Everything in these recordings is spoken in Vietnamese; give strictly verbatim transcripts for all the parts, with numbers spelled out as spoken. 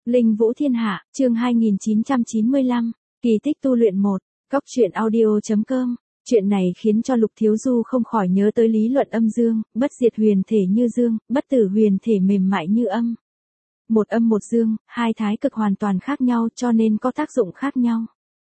Linh Vũ Thiên Hạ, chương hai nghìn chín trăm chín mươi lăm, kỳ tích tu luyện một, cóc truyện audio chấm com. Chuyện này khiến cho Lục Thiếu Du không khỏi nhớ tới lý luận âm dương, bất diệt huyền thể như dương, bất tử huyền thể mềm mại như âm. Một âm một dương, hai thái cực hoàn toàn khác nhau cho nên có tác dụng khác nhau.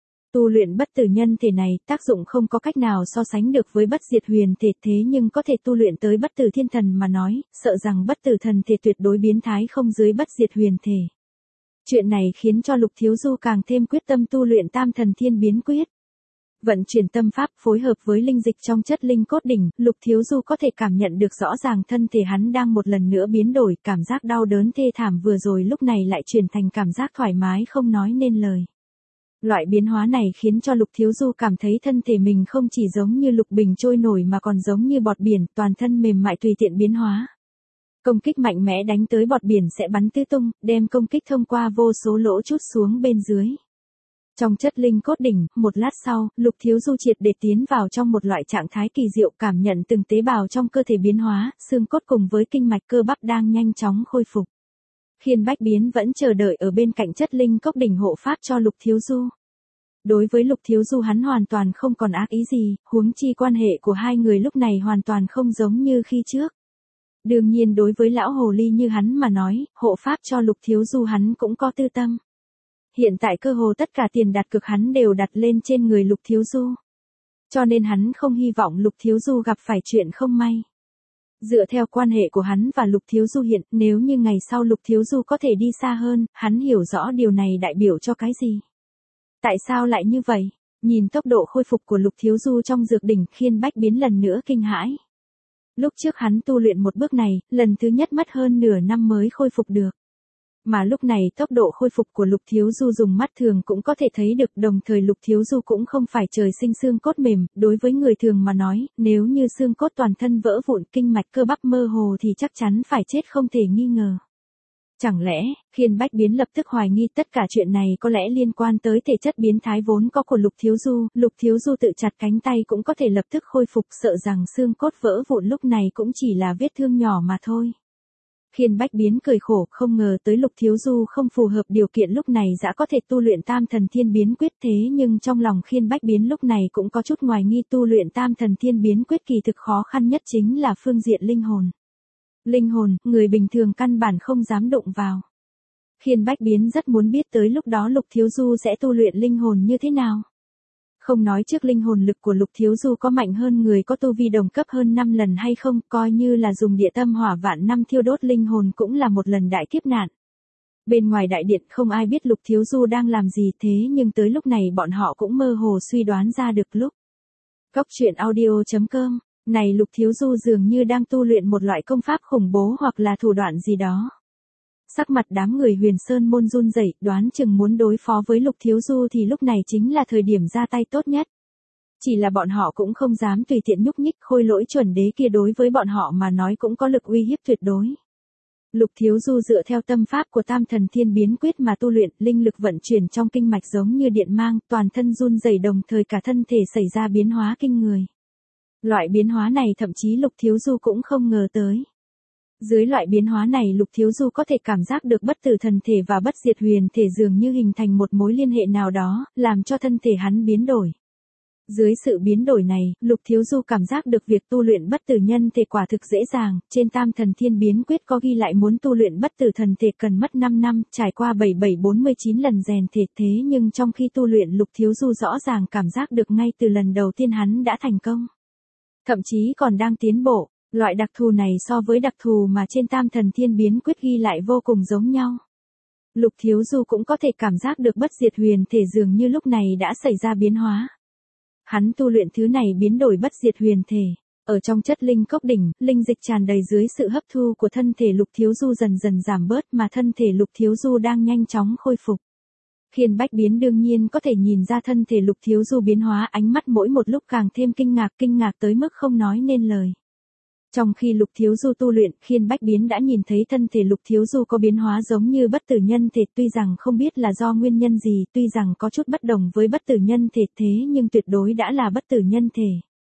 Tu luyện bất tử nhân thể này, tác dụng không có cách nào so sánh được với bất diệt huyền thể, thế nhưng có thể tu luyện tới bất tử thiên thần mà nói, sợ rằng bất tử thần thể tuyệt đối biến thái không dưới bất diệt huyền thể. Chuyện này khiến cho Lục Thiếu Du càng thêm quyết tâm tu luyện tam thần thiên biến quyết. Vận chuyển tâm pháp phối hợp với linh dịch trong chất linh cốt đỉnh, Lục Thiếu Du có thể cảm nhận được rõ ràng thân thể hắn đang một lần nữa biến đổi, cảm giác đau đớn thê thảm vừa rồi lúc này lại chuyển thành cảm giác thoải mái không nói nên lời. Loại biến hóa này khiến cho Lục Thiếu Du cảm thấy thân thể mình không chỉ giống như lục bình trôi nổi mà còn giống như bọt biển, toàn thân mềm mại tùy tiện biến hóa. Công kích mạnh mẽ đánh tới bọt biển sẽ bắn tứ tung, đem công kích thông qua vô số lỗ chút xuống bên dưới. Trong chất linh cốt đỉnh, một lát sau, Lục Thiếu Du triệt để tiến vào trong một loại trạng thái kỳ diệu, cảm nhận từng tế bào trong cơ thể biến hóa, xương cốt cùng với kinh mạch cơ bắp đang nhanh chóng khôi phục. Khiên Bách Biến vẫn chờ đợi ở bên cạnh chất linh cốc đỉnh hộ pháp cho Lục Thiếu Du. Đối với Lục Thiếu Du hắn hoàn toàn không còn ác ý gì, huống chi quan hệ của hai người lúc này hoàn toàn không giống như khi trước. Đương nhiên đối với lão hồ ly như hắn mà nói, hộ pháp cho Lục Thiếu Du hắn cũng có tư tâm. Hiện tại cơ hồ tất cả tiền đặt cược hắn đều đặt lên trên người Lục Thiếu Du. Cho nên hắn không hy vọng Lục Thiếu Du gặp phải chuyện không may. Dựa theo quan hệ của hắn và Lục Thiếu Du hiện, nếu như ngày sau Lục Thiếu Du có thể đi xa hơn, hắn hiểu rõ điều này đại biểu cho cái gì. Tại sao lại như vậy? Nhìn tốc độ khôi phục của Lục Thiếu Du trong dược đỉnh, Khiên Bách Biến lần nữa kinh hãi. Lúc trước hắn tu luyện một bước này, lần thứ nhất mất hơn nửa năm mới khôi phục được. Mà lúc này tốc độ khôi phục của Lục Thiếu Du dùng mắt thường cũng có thể thấy được, đồng thời Lục Thiếu Du cũng không phải trời sinh xương cốt mềm, đối với người thường mà nói, nếu như xương cốt toàn thân vỡ vụn, kinh mạch cơ bắp mơ hồ thì chắc chắn phải chết không thể nghi ngờ. Chẳng lẽ, Khiên Bách Biến lập tức hoài nghi tất cả chuyện này có lẽ liên quan tới thể chất biến thái vốn có của Lục Thiếu Du, Lục Thiếu Du tự chặt cánh tay cũng có thể lập tức khôi phục, sợ rằng xương cốt vỡ vụn lúc này cũng chỉ là vết thương nhỏ mà thôi. Khiên Bách Biến cười khổ, không ngờ tới Lục Thiếu Du không phù hợp điều kiện lúc này đã có thể tu luyện tam thần thiên biến quyết, thế nhưng trong lòng Khiên Bách Biến lúc này cũng có chút hoài nghi, tu luyện tam thần thiên biến quyết kỳ thực khó khăn nhất chính là phương diện linh hồn. Linh hồn, người bình thường căn bản không dám đụng vào. Khiên Bách Biến rất muốn biết tới lúc đó Lục Thiếu Du sẽ tu luyện linh hồn như thế nào. Không nói trước linh hồn lực của Lục Thiếu Du có mạnh hơn người có tu vi đồng cấp hơn năm lần hay không, coi như là dùng địa tâm hỏa vạn năm thiêu đốt linh hồn cũng là một lần đại kiếp nạn. Bên ngoài đại điện không ai biết Lục Thiếu Du đang làm gì, thế nhưng tới lúc này bọn họ cũng mơ hồ suy đoán ra được lúc. Cóc truyện audio chấm com. Này Lục Thiếu Du dường như đang tu luyện một loại công pháp khủng bố hoặc là thủ đoạn gì đó. Sắc mặt đám người Huyền Sơn môn run rẩy, đoán chừng muốn đối phó với Lục Thiếu Du thì lúc này chính là thời điểm ra tay tốt nhất. Chỉ là bọn họ cũng không dám tùy tiện nhúc nhích, khôi lỗi chuẩn đế kia đối với bọn họ mà nói cũng có lực uy hiếp tuyệt đối. Lục Thiếu Du dựa theo tâm pháp của tam thần thiên biến quyết mà tu luyện, linh lực vận chuyển trong kinh mạch giống như điện mang, toàn thân run rẩy đồng thời cả thân thể xảy ra biến hóa kinh người. Loại biến hóa này thậm chí Lục Thiếu Du cũng không ngờ tới. Dưới loại biến hóa này Lục Thiếu Du có thể cảm giác được bất tử thần thể và bất diệt huyền thể dường như hình thành một mối liên hệ nào đó, làm cho thân thể hắn biến đổi. Dưới sự biến đổi này, Lục Thiếu Du cảm giác được việc tu luyện bất tử nhân thể quả thực dễ dàng, trên tam thần thiên biến quyết có ghi lại muốn tu luyện bất tử thần thể cần mất năm năm, trải qua bảy bảy bốn mươi chín lần rèn thể, thế nhưng trong khi tu luyện Lục Thiếu Du rõ ràng cảm giác được ngay từ lần đầu tiên hắn đã thành công. Thậm chí còn đang tiến bộ, loại đặc thù này so với đặc thù mà trên tam thần thiên biến quyết ghi lại vô cùng giống nhau. Lục Thiếu Du cũng có thể cảm giác được bất diệt huyền thể dường như lúc này đã xảy ra biến hóa. Hắn tu luyện thứ này biến đổi bất diệt huyền thể. Ở trong chất linh cốc đỉnh, linh dịch tràn đầy dưới sự hấp thu của thân thể Lục Thiếu Du dần dần giảm bớt mà thân thể Lục Thiếu Du đang nhanh chóng khôi phục. Khiên Bách Biến đương nhiên có thể nhìn ra thân thể Lục Thiếu Du biến hóa, ánh mắt mỗi một lúc càng thêm kinh ngạc, kinh ngạc tới mức không nói nên lời. Trong khi Lục Thiếu Du tu luyện, Khiên Bách Biến đã nhìn thấy thân thể Lục Thiếu Du có biến hóa giống như bất tử nhân thể, tuy rằng không biết là do nguyên nhân gì, tuy rằng có chút bất đồng với bất tử nhân thể, thế nhưng tuyệt đối đã là bất tử nhân thể.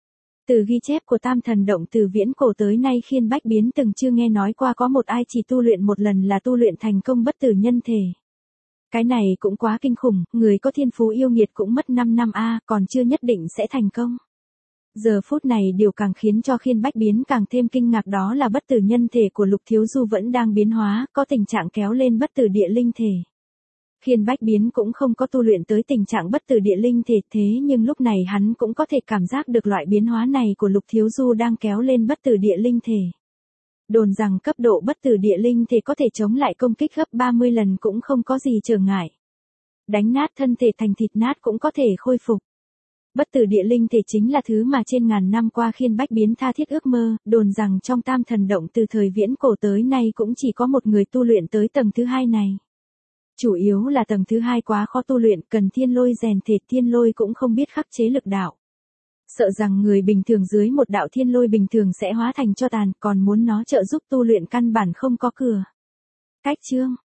Từ ghi chép của Tam Thần Động từ viễn cổ tới nay Khiên Bách Biến từng chưa nghe nói qua có một ai chỉ tu luyện một lần là tu luyện thành công bất tử nhân thể. Cái này cũng quá kinh khủng, người có thiên phú yêu nghiệt cũng mất năm năm a, còn chưa nhất định sẽ thành công. Giờ phút này điều càng khiến cho Khiên Bách Biến càng thêm kinh ngạc đó là bất tử nhân thể của Lục Thiếu Du vẫn đang biến hóa, có tình trạng kéo lên bất tử địa linh thể. Khiên Bách Biến cũng không có tu luyện tới tình trạng bất tử địa linh thể, thế nhưng lúc này hắn cũng có thể cảm giác được loại biến hóa này của Lục Thiếu Du đang kéo lên bất tử địa linh thể. Đồn rằng cấp độ bất tử địa linh thể có thể chống lại công kích gấp ba mươi lần cũng không có gì trở ngại. Đánh nát thân thể thành thịt nát cũng có thể khôi phục. Bất tử địa linh thể chính là thứ mà trên ngàn năm qua Khiên Bách Biến tha thiết ước mơ, đồn rằng trong Tam Thần Động từ thời viễn cổ tới nay cũng chỉ có một người tu luyện tới tầng thứ hai này. Chủ yếu là tầng thứ hai quá khó tu luyện, cần thiên lôi rèn thể, thiên lôi cũng không biết khắc chế lực đạo. Sợ rằng người bình thường dưới một đạo thiên lôi bình thường sẽ hóa thành tro tàn, còn muốn nó trợ giúp tu luyện căn bản không có cửa. Cách chương